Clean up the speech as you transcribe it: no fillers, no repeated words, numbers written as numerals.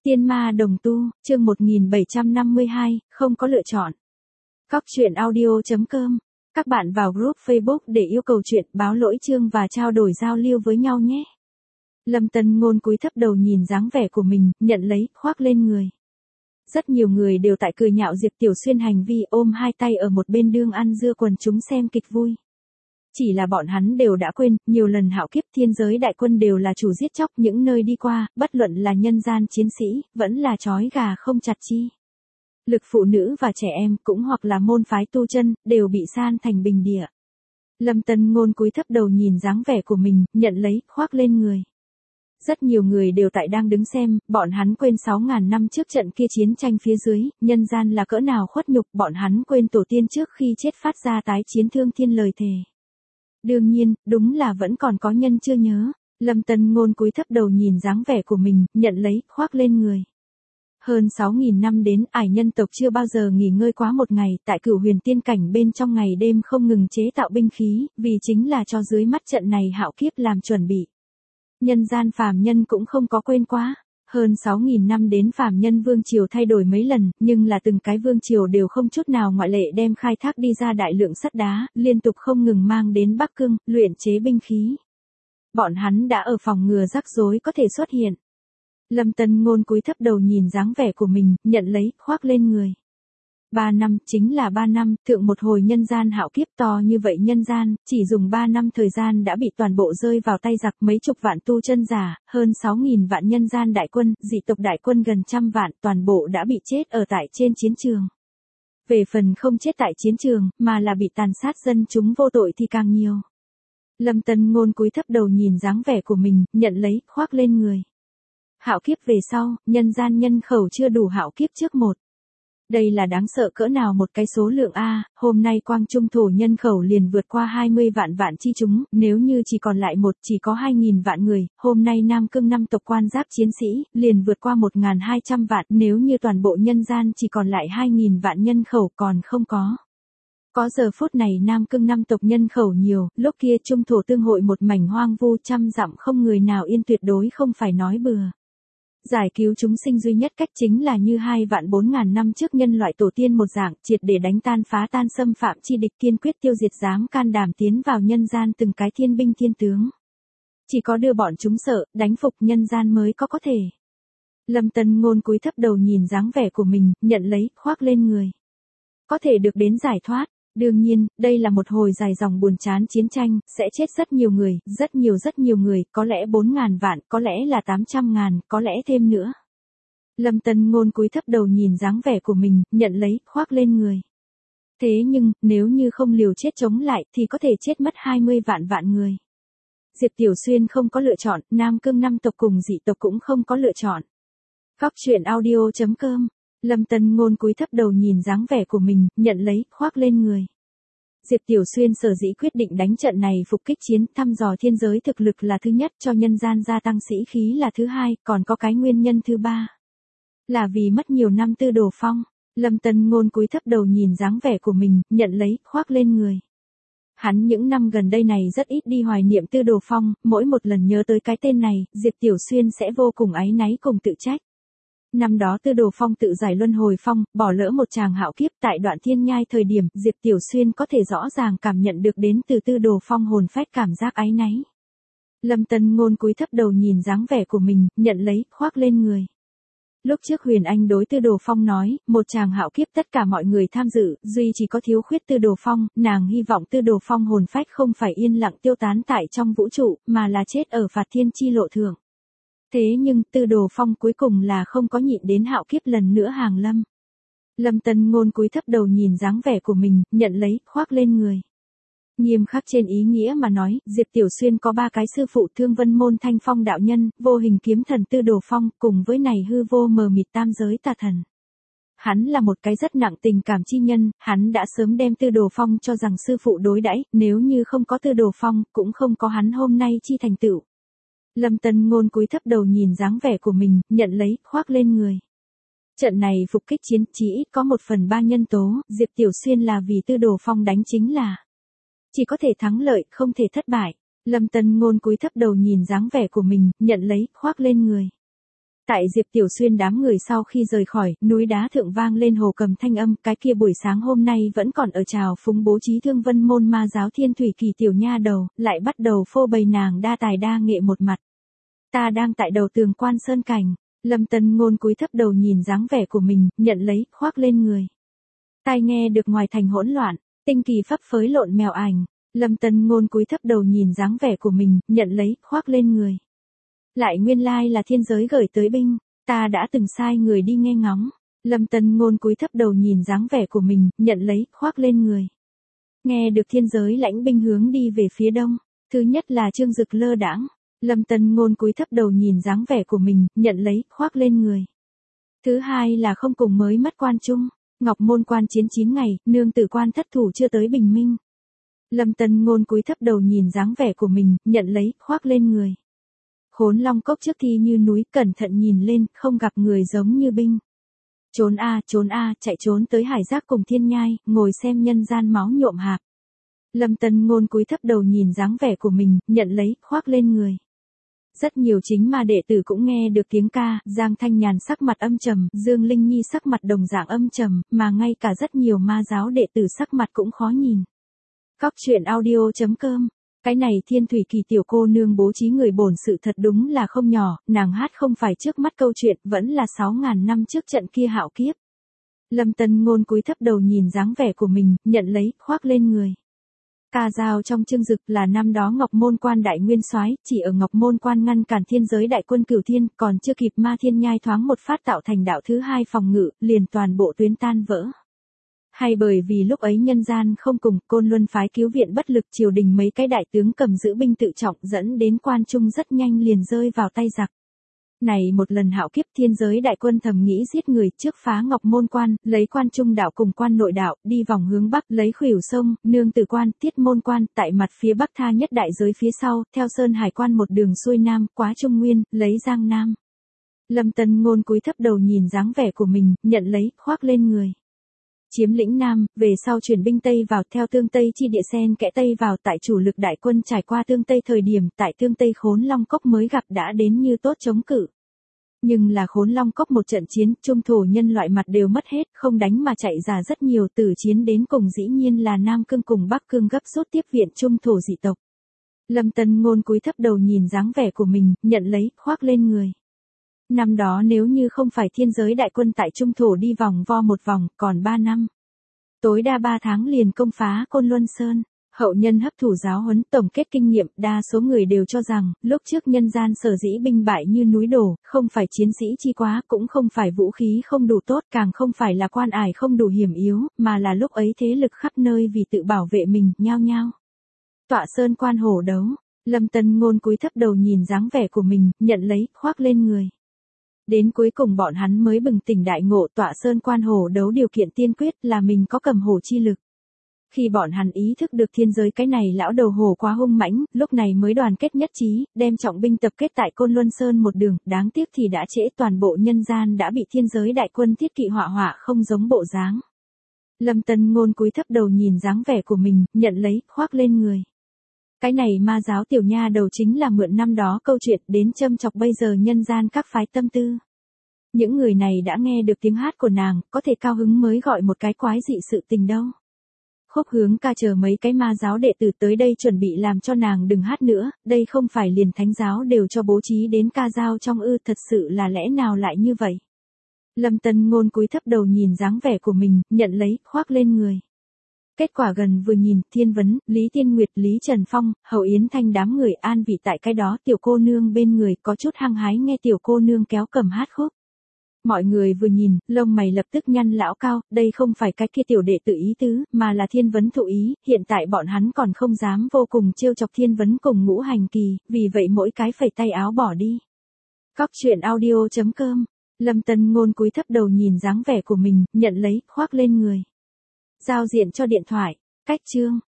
Tiên ma đồng tu, chương 1752, không có lựa chọn. Góc truyện audio.com. Các bạn vào group Facebook để yêu cầu chuyện, báo lỗi chương và trao đổi giao lưu với nhau nhé. Lâm Tân Ngôn cúi thấp đầu nhìn dáng vẻ của mình, nhận lấy, khoác lên người. Rất nhiều người đều tại cười nhạo Diệp Tiểu Xuyên hành vi ôm hai tay ở một bên đương ăn dưa quần chúng xem kịch vui. Chỉ là bọn hắn đều đã quên, nhiều lần hạo kiếp thiên giới đại quân đều là chủ giết chóc những nơi đi qua, bất luận là nhân gian chiến sĩ, vẫn là trói gà không chặt chi. Lực phụ nữ và trẻ em cũng hoặc là môn phái tu chân, đều bị san thành bình địa. Lâm Tân Ngôn cúi thấp đầu nhìn dáng vẻ của mình, nhận lấy, khoác lên người. Rất nhiều người đều tại đang đứng xem, bọn hắn quên 6.000 năm trước trận kia chiến tranh phía dưới, nhân gian là cỡ nào khuất nhục, bọn hắn quên tổ tiên trước khi chết phát ra tái chiến thương thiên lời thề. Đương nhiên, đúng là vẫn còn có nhân chưa nhớ. Lâm Tân Ngôn cúi thấp đầu nhìn dáng vẻ của mình, nhận lấy, khoác lên người. Hơn 6.000 năm đến, ải nhân tộc chưa bao giờ nghỉ ngơi quá một ngày, tại Cửu Huyền tiên cảnh bên trong ngày đêm không ngừng chế tạo binh khí, vì chính là cho dưới mắt trận này hạo kiếp làm chuẩn bị. Nhân gian phàm nhân cũng không có quên quá. Hơn 6.000 năm đến phàm nhân vương triều thay đổi mấy lần, nhưng là từng cái vương triều đều không chút nào ngoại lệ đem khai thác đi ra đại lượng sắt đá, liên tục không ngừng mang đến Bắc Cương, luyện chế binh khí. Bọn hắn đã ở phòng ngừa rắc rối có thể xuất hiện. Lâm Tân Ngôn cúi thấp đầu nhìn dáng vẻ của mình, nhận lấy, khoác lên người. 3 năm, chính là 3 năm, thượng một hồi nhân gian hạo kiếp to như vậy nhân gian, chỉ dùng 3 năm thời gian đã bị toàn bộ rơi vào tay giặc mấy chục vạn tu chân giả, hơn 6.000 vạn nhân gian đại quân, dị tộc đại quân gần trăm vạn, toàn bộ đã bị chết ở tại trên chiến trường. Về phần không chết tại chiến trường, mà là bị tàn sát dân chúng vô tội thì càng nhiều. Lâm Tân Ngôn cúi thấp đầu nhìn dáng vẻ của mình, nhận lấy, khoác lên người. Hạo kiếp về sau, nhân gian nhân khẩu chưa đủ hạo kiếp trước một. Đây là đáng sợ cỡ nào một cái số lượng A, hôm nay quang trung thổ nhân khẩu liền vượt qua 20 vạn chi chúng, nếu như chỉ còn lại chỉ có 2.000 vạn người, hôm nay Nam Cương 5 tộc quan giáp chiến sĩ, liền vượt qua 1.200 vạn, nếu như toàn bộ nhân gian chỉ còn lại 2.000 vạn nhân khẩu còn không có. Có giờ phút này Nam Cương 5 tộc nhân khẩu nhiều, lúc kia trung thổ tương hội một mảnh hoang vu trăm dặm không người nào yên tuyệt đối không phải nói bừa. Giải cứu chúng sinh duy nhất cách chính là như 2.400.000 năm trước nhân loại tổ tiên một dạng, triệt để đánh tan phá tan xâm phạm chi địch, kiên quyết tiêu diệt dám can đảm tiến vào nhân gian từng cái thiên binh thiên tướng. Chỉ có đưa bọn chúng sợ, đánh phục nhân gian mới có thể. Lâm Tân Ngôn cúi thấp đầu nhìn dáng vẻ của mình, nhận lấy, khoác lên người. Có thể được đến giải thoát. Đương nhiên, đây là một hồi dài dòng buồn chán chiến tranh, sẽ chết rất nhiều người, rất nhiều người, có lẽ 4.000 vạn, có lẽ là 800.000, có lẽ thêm nữa. Lâm Tân Ngôn cúi thấp đầu nhìn dáng vẻ của mình, nhận lấy, khoác lên người. Thế nhưng, nếu như không liều chết chống lại, thì có thể chết mất 20 vạn người. Diệp Tiểu Xuyên không có lựa chọn, Nam Cương 5 tộc cùng dị tộc cũng không có lựa chọn. Góc truyện audio.com. Lâm Tân Ngôn cúi thấp đầu nhìn dáng vẻ của mình, nhận lấy, khoác lên người. Diệp Tiểu Xuyên sở dĩ quyết định đánh trận này phục kích chiến, thăm dò thiên giới thực lực là thứ nhất, cho nhân gian gia tăng sĩ khí là thứ hai, còn có cái nguyên nhân thứ ba. Là vì mất nhiều năm Tư Đồ Phong. Lâm Tân Ngôn cúi thấp đầu nhìn dáng vẻ của mình, nhận lấy, khoác lên người. Hắn những năm gần đây này rất ít đi hoài niệm Tư Đồ Phong, mỗi một lần nhớ tới cái tên này, Diệp Tiểu Xuyên sẽ vô cùng áy náy cùng tự trách. Năm đó Tư Đồ Phong tự giải luân hồi phong, bỏ lỡ một tràng hạo kiếp tại đoạn thiên nhai thời điểm, Diệp Tiểu Xuyên có thể rõ ràng cảm nhận được đến từ Tư Đồ Phong hồn phách cảm giác áy náy. Lâm Tân Ngôn cúi thấp đầu nhìn dáng vẻ của mình, nhận lấy, khoác lên người. Lúc trước Huyền Anh đối Tư Đồ Phong nói, một tràng hạo kiếp tất cả mọi người tham dự, duy chỉ có thiếu khuyết Tư Đồ Phong, nàng hy vọng Tư Đồ Phong hồn phách không phải yên lặng tiêu tán tại trong vũ trụ, mà là chết ở phạt thiên chi lộ thượng. Thế nhưng, Tư Đồ Phong cuối cùng là không có nhịn đến hạo kiếp lần nữa hàng lâm. Lâm Tân Ngôn cúi thấp đầu nhìn dáng vẻ của mình, nhận lấy, khoác lên người. Nghiêm khắc trên ý nghĩa mà nói, Diệp Tiểu Xuyên có 3 cái sư phụ Thương Vân Môn Thanh Phong đạo nhân, vô hình kiếm thần Tư Đồ Phong, cùng với này hư vô mờ mịt tam giới tà thần. Hắn là một cái rất nặng tình cảm chi nhân, hắn đã sớm đem Tư Đồ Phong cho rằng sư phụ đối đãi, nếu như không có Tư Đồ Phong, cũng không có hắn hôm nay chi thành tựu. Lâm Tân Ngôn cúi thấp đầu nhìn dáng vẻ của mình, nhận lấy, khoác lên người. Trận này phục kích chiến, chỉ ít có 1/3 nhân tố, Diệp Tiểu Xuyên là vì Tư Đồ Phong đánh chính là. Chỉ có thể thắng lợi, không thể thất bại. Lâm Tân Ngôn cúi thấp đầu nhìn dáng vẻ của mình, nhận lấy, khoác lên người. Tại Diệp Tiểu Xuyên đám người sau khi rời khỏi, núi đá thượng vang lên hồ cầm thanh âm, cái kia buổi sáng hôm nay vẫn còn ở trào phúng bố trí Thương Vân môn ma giáo Thiên Thủy Kỳ tiểu nha đầu, lại bắt đầu phô bày nàng đa tài đa nghệ một mặt. Ta đang tại đầu tường Quan Sơn Cảnh, Lâm Tân Ngôn cúi thấp đầu nhìn dáng vẻ của mình, nhận lấy, khoác lên người. Tai nghe được ngoài thành hỗn loạn, tinh kỳ phấp phới lộn mèo ảnh, Lâm Tân Ngôn cúi thấp đầu nhìn dáng vẻ của mình, nhận lấy, khoác lên người. Lại nguyên lai là thiên giới gửi tới binh, ta đã từng sai người đi nghe ngóng. Lâm Tân Ngôn cúi thấp đầu nhìn dáng vẻ của mình, nhận lấy, khoác lên người. Nghe được thiên giới lãnh binh hướng đi về phía đông, thứ nhất là Trương Dực lơ đãng. Lâm Tân Ngôn cúi thấp đầu nhìn dáng vẻ của mình, nhận lấy, khoác lên người. Thứ hai là không cùng mới mất Quan Trung, Ngọc Môn Quan chiến 9 ngày, nương tử quan thất thủ chưa tới bình minh. Lâm Tân Ngôn cúi thấp đầu nhìn dáng vẻ của mình, nhận lấy, khoác lên người. Khốn Long Cốc trước thi như núi, cẩn thận nhìn lên, không gặp người giống như binh. Trốn a, chạy trốn tới Hải Giác cùng Thiên Nhai, ngồi xem nhân gian máu nhuộm hạp. Lâm Tân Ngôn cúi thấp đầu nhìn dáng vẻ của mình, nhận lấy, khoác lên người. Rất nhiều chính ma đệ tử cũng nghe được tiếng ca, Giang Thanh Nhàn sắc mặt âm trầm, Dương Linh Nhi sắc mặt đồng dạng âm trầm, mà ngay cả rất nhiều ma giáo đệ tử sắc mặt cũng khó nhìn. Cóc truyện audio.com. Cái này Thiên Thủy Kỳ tiểu cô nương bố trí người bổn sự thật đúng là không nhỏ, nàng hát không phải trước mắt câu chuyện, vẫn là 6.000 năm trước trận kia hạo kiếp. Lâm Tân Ngôn cúi thấp đầu nhìn dáng vẻ của mình, nhận lấy, khoác lên người. Ca dao trong Trương Dực là năm đó Ngọc Môn Quan đại nguyên soái, chỉ ở Ngọc Môn Quan ngăn cản thiên giới đại quân Cửu Thiên, còn chưa kịp Ma Thiên Nhai thoáng một phát tạo thành đạo thứ hai phòng ngự, liền toàn bộ tuyến tan vỡ. Hay bởi vì lúc ấy nhân gian không cùng, Côn Luân phái cứu viện bất lực, triều đình mấy cái đại tướng cầm giữ binh tự trọng, dẫn đến Quan Trung rất nhanh liền rơi vào tay giặc. Này một lần hạo kiếp, thiên giới đại quân thầm nghĩ giết người, trước phá Ngọc Môn Quan, lấy Quan Trung đạo cùng Quan Nội đạo, đi vòng hướng bắc, lấy Khuỷu Sông, Nương Tử Quan, Tiết Môn Quan, tại mặt phía bắc tha nhất đại giới phía sau, theo Sơn Hải Quan một đường xuôi nam, quá Trung Nguyên, lấy Giang Nam. Lâm Tân Ngôn cúi thấp đầu nhìn dáng vẻ của mình, nhận lấy, khoác lên người. Chiếm lĩnh Nam, về sau chuyển binh Tây vào, theo Tương Tây chi địa xen kẽ Tây vào, tại chủ lực đại quân trải qua Tương Tây thời điểm, tại Tương Tây Khốn Long Cốc mới gặp đã đến như tốt chống cự. Nhưng là Khốn Long Cốc một trận chiến, trung thổ nhân loại mặt đều mất hết, không đánh mà chạy ra rất nhiều, từ chiến đến cùng dĩ nhiên là Nam Cương cùng Bắc Cương gấp rút tiếp viện trung thổ dị tộc. Lâm Tân Ngôn cúi thấp đầu nhìn dáng vẻ của mình, nhận lấy, khoác lên người. Năm đó nếu như không phải thiên giới đại quân tại trung thổ đi vòng vo một vòng, còn 3 năm. Tối đa 3 tháng liền công phá Côn Luân Sơn. Hậu nhân hấp thụ giáo huấn, tổng kết kinh nghiệm, đa số người đều cho rằng, lúc trước nhân gian sở dĩ binh bại như núi đổ, không phải chiến sĩ chi quá, cũng không phải vũ khí không đủ tốt, càng không phải là quan ải không đủ hiểm yếu, mà là lúc ấy thế lực khắp nơi vì tự bảo vệ mình, nhao nhao. Tọa Sơn Quan hổ đấu, Lâm Tân Ngôn cúi thấp đầu nhìn dáng vẻ của mình, nhận lấy, khoác lên người. Đến cuối cùng bọn hắn mới bừng tỉnh đại ngộ, Tọa Sơn Quan hổ đấu điều kiện tiên quyết là mình có cầm hổ chi lực. Khi bọn hắn ý thức được thiên giới cái này lão đầu hổ quá hung mãnh, lúc này mới đoàn kết nhất trí, đem trọng binh tập kết tại Côn Luân Sơn một đường, đáng tiếc thì đã trễ, toàn bộ nhân gian đã bị thiên giới đại quân thiết kỵ họa không giống bộ dáng. Lâm Tân Ngôn cúi thấp đầu nhìn dáng vẻ của mình, nhận lấy, khoác lên người. Cái này ma giáo tiểu nha đầu chính là mượn năm đó câu chuyện đến châm chọc bây giờ nhân gian các phái tâm tư. Những người này đã nghe được tiếng hát của nàng, có thể cao hứng mới gọi một cái quái dị sự tình đâu. Khúc Hướng Ca chờ mấy cái ma giáo đệ tử tới đây chuẩn bị làm cho nàng đừng hát nữa, đây không phải liền thánh giáo đều cho bố trí đến ca dao trong ư, thật sự là lẽ nào lại như vậy. Lâm Tân Ngôn cúi thấp đầu nhìn dáng vẻ của mình, nhận lấy, khoác lên người. Kết quả gần vừa nhìn, Thiên Vấn, Lý Tiên Nguyệt, Lý Trần Phong, Hậu Yến Thanh đám người an vị tại cái đó, tiểu cô nương bên người có chút hăng hái nghe tiểu cô nương kéo cầm hát khúc. Mọi người vừa nhìn, lông mày lập tức nhăn lão cao, đây không phải cái kia tiểu đệ tự ý tứ, mà là Thiên Vấn thụ ý, hiện tại bọn hắn còn không dám vô cùng trêu chọc Thiên Vấn cùng Ngũ Hành Kỳ, vì vậy mỗi cái phẩy tay áo bỏ đi. Cóc truyện audio.com. Lâm Tân Ngôn cúi thấp đầu nhìn dáng vẻ của mình, nhận lấy, khoác lên người. Giao diện cho điện thoại, cách chương.